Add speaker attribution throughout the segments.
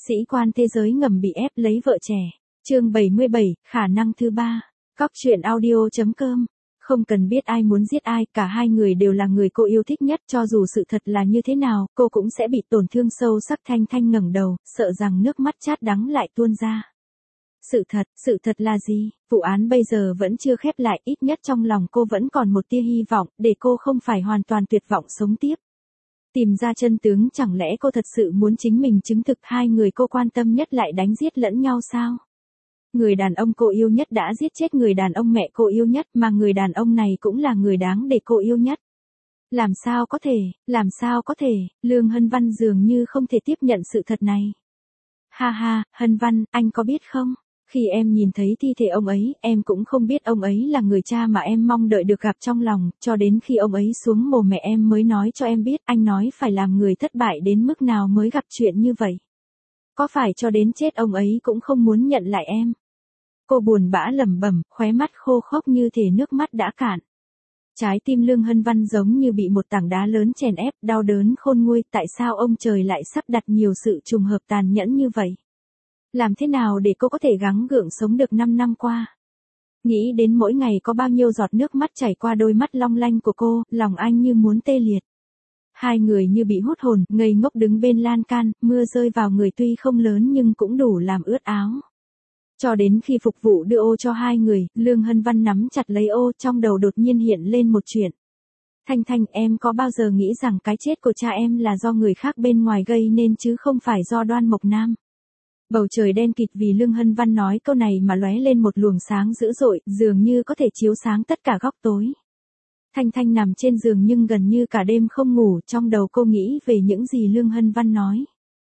Speaker 1: Sĩ quan thế giới ngầm bị ép lấy vợ trẻ. Chương 77, khả năng thứ ba. Cóc truyện audio.com. Không cần biết ai muốn giết ai, cả hai người đều là người cô yêu thích nhất, cho dù sự thật là như thế nào, cô cũng sẽ bị tổn thương sâu sắc. Thanh Thanh ngẩng đầu, sợ rằng nước mắt chát đắng lại tuôn ra. Sự thật là gì? Vụ án bây giờ vẫn chưa khép lại, ít nhất trong lòng cô vẫn còn một tia hy vọng, để cô không phải hoàn toàn tuyệt vọng sống tiếp. Tìm ra chân tướng, chẳng lẽ cô thật sự muốn chính mình chứng thực hai người cô quan tâm nhất lại đánh giết lẫn nhau sao? Người đàn ông cô yêu nhất đã giết chết người đàn ông mẹ cô yêu nhất, mà người đàn ông này cũng là người đáng để cô yêu nhất. Làm sao có thể, Lương Hân Văn dường như không thể tiếp nhận sự thật này. Ha ha, Hân Văn, anh có biết không? Khi em nhìn thấy thi thể ông ấy, em cũng không biết ông ấy là người cha mà em mong đợi được gặp trong lòng, cho đến khi ông ấy xuống mồ mẹ em mới nói cho em biết, anh nói phải làm người thất bại đến mức nào mới gặp chuyện như vậy. Có phải cho đến chết ông ấy cũng không muốn nhận lại em? Cô buồn bã lẩm bẩm, khóe mắt khô khốc như thể nước mắt đã cạn. Trái tim Lương Hân Văn giống như bị một tảng đá lớn chèn ép, đau đớn khôn nguôi, tại sao ông trời lại sắp đặt nhiều sự trùng hợp tàn nhẫn như vậy? Làm thế nào để cô có thể gắng gượng sống được 5 năm qua? Nghĩ đến mỗi ngày có bao nhiêu giọt nước mắt chảy qua đôi mắt long lanh của cô, lòng anh như muốn tê liệt. Hai người như bị hút hồn, ngây ngốc đứng bên lan can, mưa rơi vào người tuy không lớn nhưng cũng đủ làm ướt áo. Cho đến khi phục vụ đưa ô cho hai người, Lương Hân Văn nắm chặt lấy ô, trong đầu đột nhiên hiện lên một chuyện. Thanh Thanh, em có bao giờ nghĩ rằng cái chết của cha em là do người khác bên ngoài gây nên chứ không phải do Đoan Mộc Nam? Bầu trời đen kịt vì Lương Hân Văn nói câu này mà lóe lên một luồng sáng dữ dội, dường như có thể chiếu sáng tất cả góc tối. Thanh Thanh nằm trên giường nhưng gần như cả đêm không ngủ, trong đầu cô nghĩ về những gì Lương Hân Văn nói.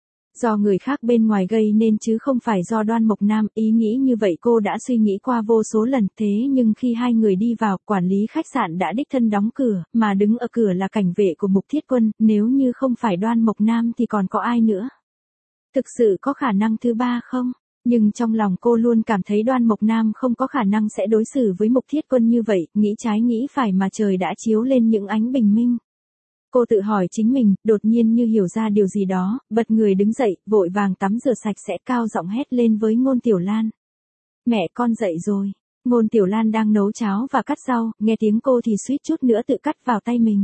Speaker 1: Do người khác bên ngoài gây nên chứ không phải do Đoan Mộc Nam, ý nghĩ như vậy cô đã suy nghĩ qua vô số lần, thế nhưng khi hai người đi vào, quản lý khách sạn đã đích thân đóng cửa, mà đứng ở cửa là cảnh vệ của Mục Thiết Quân, nếu như không phải Đoan Mộc Nam thì còn có ai nữa? Thực sự có khả năng thứ ba không? Nhưng trong lòng cô luôn cảm thấy Đoan Mộc Nam không có khả năng sẽ đối xử với Mục Thiết Quân như vậy, nghĩ trái nghĩ phải mà trời đã chiếu lên những ánh bình minh. Cô tự hỏi chính mình, đột nhiên như hiểu ra điều gì đó, bật người đứng dậy, vội vàng tắm rửa sạch sẽ, cao giọng hét lên với Ngôn Tiểu Lan. Mẹ con dậy rồi. Ngôn Tiểu Lan đang nấu cháo và cắt rau, nghe tiếng cô thì suýt chút nữa tự cắt vào tay mình.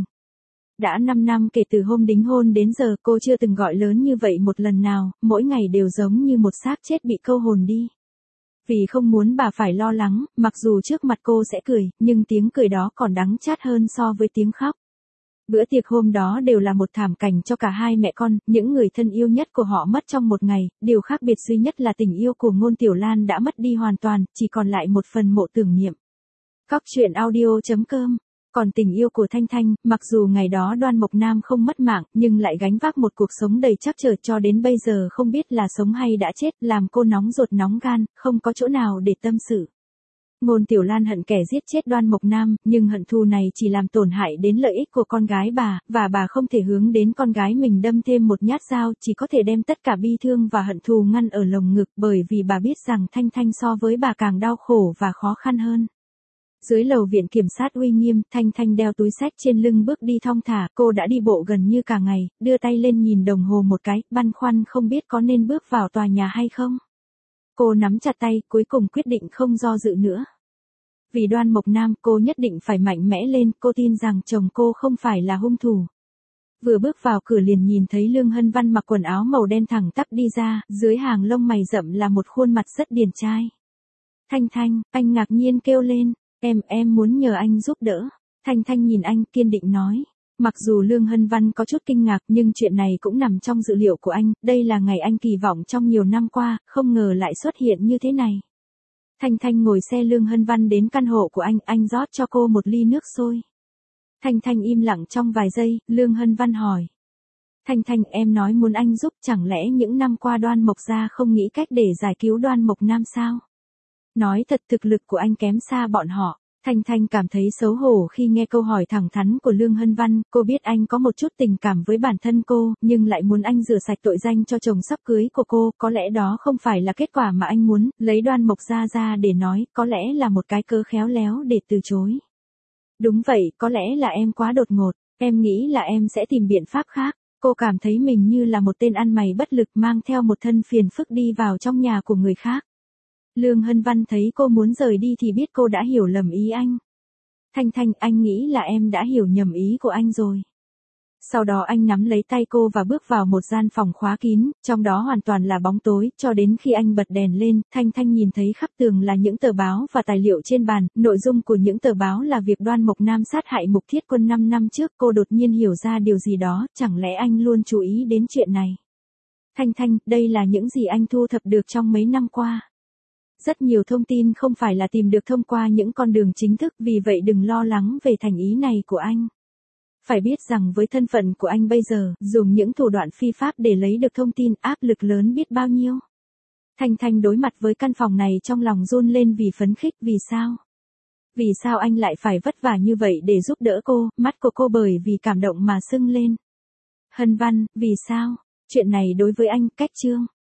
Speaker 1: Đã 5 năm kể từ hôm đính hôn đến giờ cô chưa từng gọi lớn như vậy một lần nào, mỗi ngày đều giống như một xác chết bị câu hồn đi. Vì không muốn bà phải lo lắng, mặc dù trước mặt cô sẽ cười, nhưng tiếng cười đó còn đắng chát hơn so với tiếng khóc. Bữa tiệc hôm đó đều là một thảm cảnh cho cả hai mẹ con, những người thân yêu nhất của họ mất trong một ngày, điều khác biệt duy nhất là tình yêu của Ngôn Tiểu Lan đã mất đi hoàn toàn, chỉ còn lại một phần mộ tưởng niệm. Cóc truyện audio.com. Còn tình yêu của Thanh Thanh, mặc dù ngày đó Đoan Mộc Nam không mất mạng, nhưng lại gánh vác một cuộc sống đầy trắc trở cho đến bây giờ không biết là sống hay đã chết, làm cô nóng ruột nóng gan, không có chỗ nào để tâm sự. Ngôn Tiểu Lan hận kẻ giết chết Đoan Mộc Nam, nhưng hận thù này chỉ làm tổn hại đến lợi ích của con gái bà, và bà không thể hướng đến con gái mình đâm thêm một nhát dao, chỉ có thể đem tất cả bi thương và hận thù ngăn ở lồng ngực, bởi vì bà biết rằng Thanh Thanh so với bà càng đau khổ và khó khăn hơn. Dưới lầu viện kiểm sát uy nghiêm, Thanh Thanh đeo túi xách trên lưng bước đi thong thả, cô đã đi bộ gần như cả ngày, đưa tay lên nhìn đồng hồ một cái, băn khoăn không biết có nên bước vào tòa nhà hay không. Cô nắm chặt tay, cuối cùng quyết định không do dự nữa. Vì Đoan Mộc Nam, cô nhất định phải mạnh mẽ lên, cô tin rằng chồng cô không phải là hung thủ. Vừa bước vào cửa liền nhìn thấy Lương Hân Văn mặc quần áo màu đen thẳng tắp đi ra, dưới hàng lông mày rậm là một khuôn mặt rất điển trai. Thanh Thanh, anh ngạc nhiên kêu lên, em muốn nhờ anh giúp đỡ. Thanh Thanh nhìn anh kiên định nói. Mặc dù Lương Hân Văn có chút kinh ngạc nhưng chuyện này cũng nằm trong dự liệu của anh, đây là ngày anh kỳ vọng trong nhiều năm qua, không ngờ lại xuất hiện như thế này. Thanh Thanh ngồi xe Lương Hân Văn đến căn hộ của anh rót cho cô một ly nước sôi. Thanh Thanh im lặng trong vài giây, Lương Hân Văn hỏi. Thanh Thanh, em nói muốn anh giúp, chẳng lẽ những năm qua Đoan Mộc gia không nghĩ cách để giải cứu Đoan Mộc Nam sao? Nói thật, thực lực của anh kém xa bọn họ. Thanh Thanh cảm thấy xấu hổ khi nghe câu hỏi thẳng thắn của Lương Hân Văn, cô biết anh có một chút tình cảm với bản thân cô, nhưng lại muốn anh rửa sạch tội danh cho chồng sắp cưới của cô, có lẽ đó không phải là kết quả mà anh muốn, lấy Đoan Mộc gia ra để nói, có lẽ là một cái cớ khéo léo để từ chối. Đúng vậy, có lẽ là em quá đột ngột, em nghĩ là em sẽ tìm biện pháp khác. Cô cảm thấy mình như là một tên ăn mày bất lực mang theo một thân phiền phức đi vào trong nhà của người khác. Lương Hân Văn thấy cô muốn rời đi thì biết cô đã hiểu lầm ý anh. Thanh Thanh, anh nghĩ là em đã hiểu nhầm ý của anh rồi. Sau đó anh nắm lấy tay cô và bước vào một gian phòng khóa kín, trong đó hoàn toàn là bóng tối, cho đến khi anh bật đèn lên, Thanh Thanh nhìn thấy khắp tường là những tờ báo và tài liệu trên bàn, nội dung của những tờ báo là việc Đoan Mộc Nam sát hại Mục Thiết Quân 5 năm trước, cô đột nhiên hiểu ra điều gì đó, chẳng lẽ anh luôn chú ý đến chuyện này. Thanh Thanh, đây là những gì anh thu thập được trong mấy năm qua. Rất nhiều thông tin không phải là tìm được thông qua những con đường chính thức, vì vậy đừng lo lắng về thành ý này của anh. Phải biết rằng với thân phận của anh bây giờ, dùng những thủ đoạn phi pháp để lấy được thông tin, áp lực lớn biết bao nhiêu. Thanh Thanh đối mặt với căn phòng này trong lòng run lên vì phấn khích. Vì sao? Vì sao anh lại phải vất vả như vậy để giúp đỡ cô? Mắt của cô bởi vì cảm động mà sưng lên. Hân Văn, vì sao? Chuyện này đối với anh, cách Trương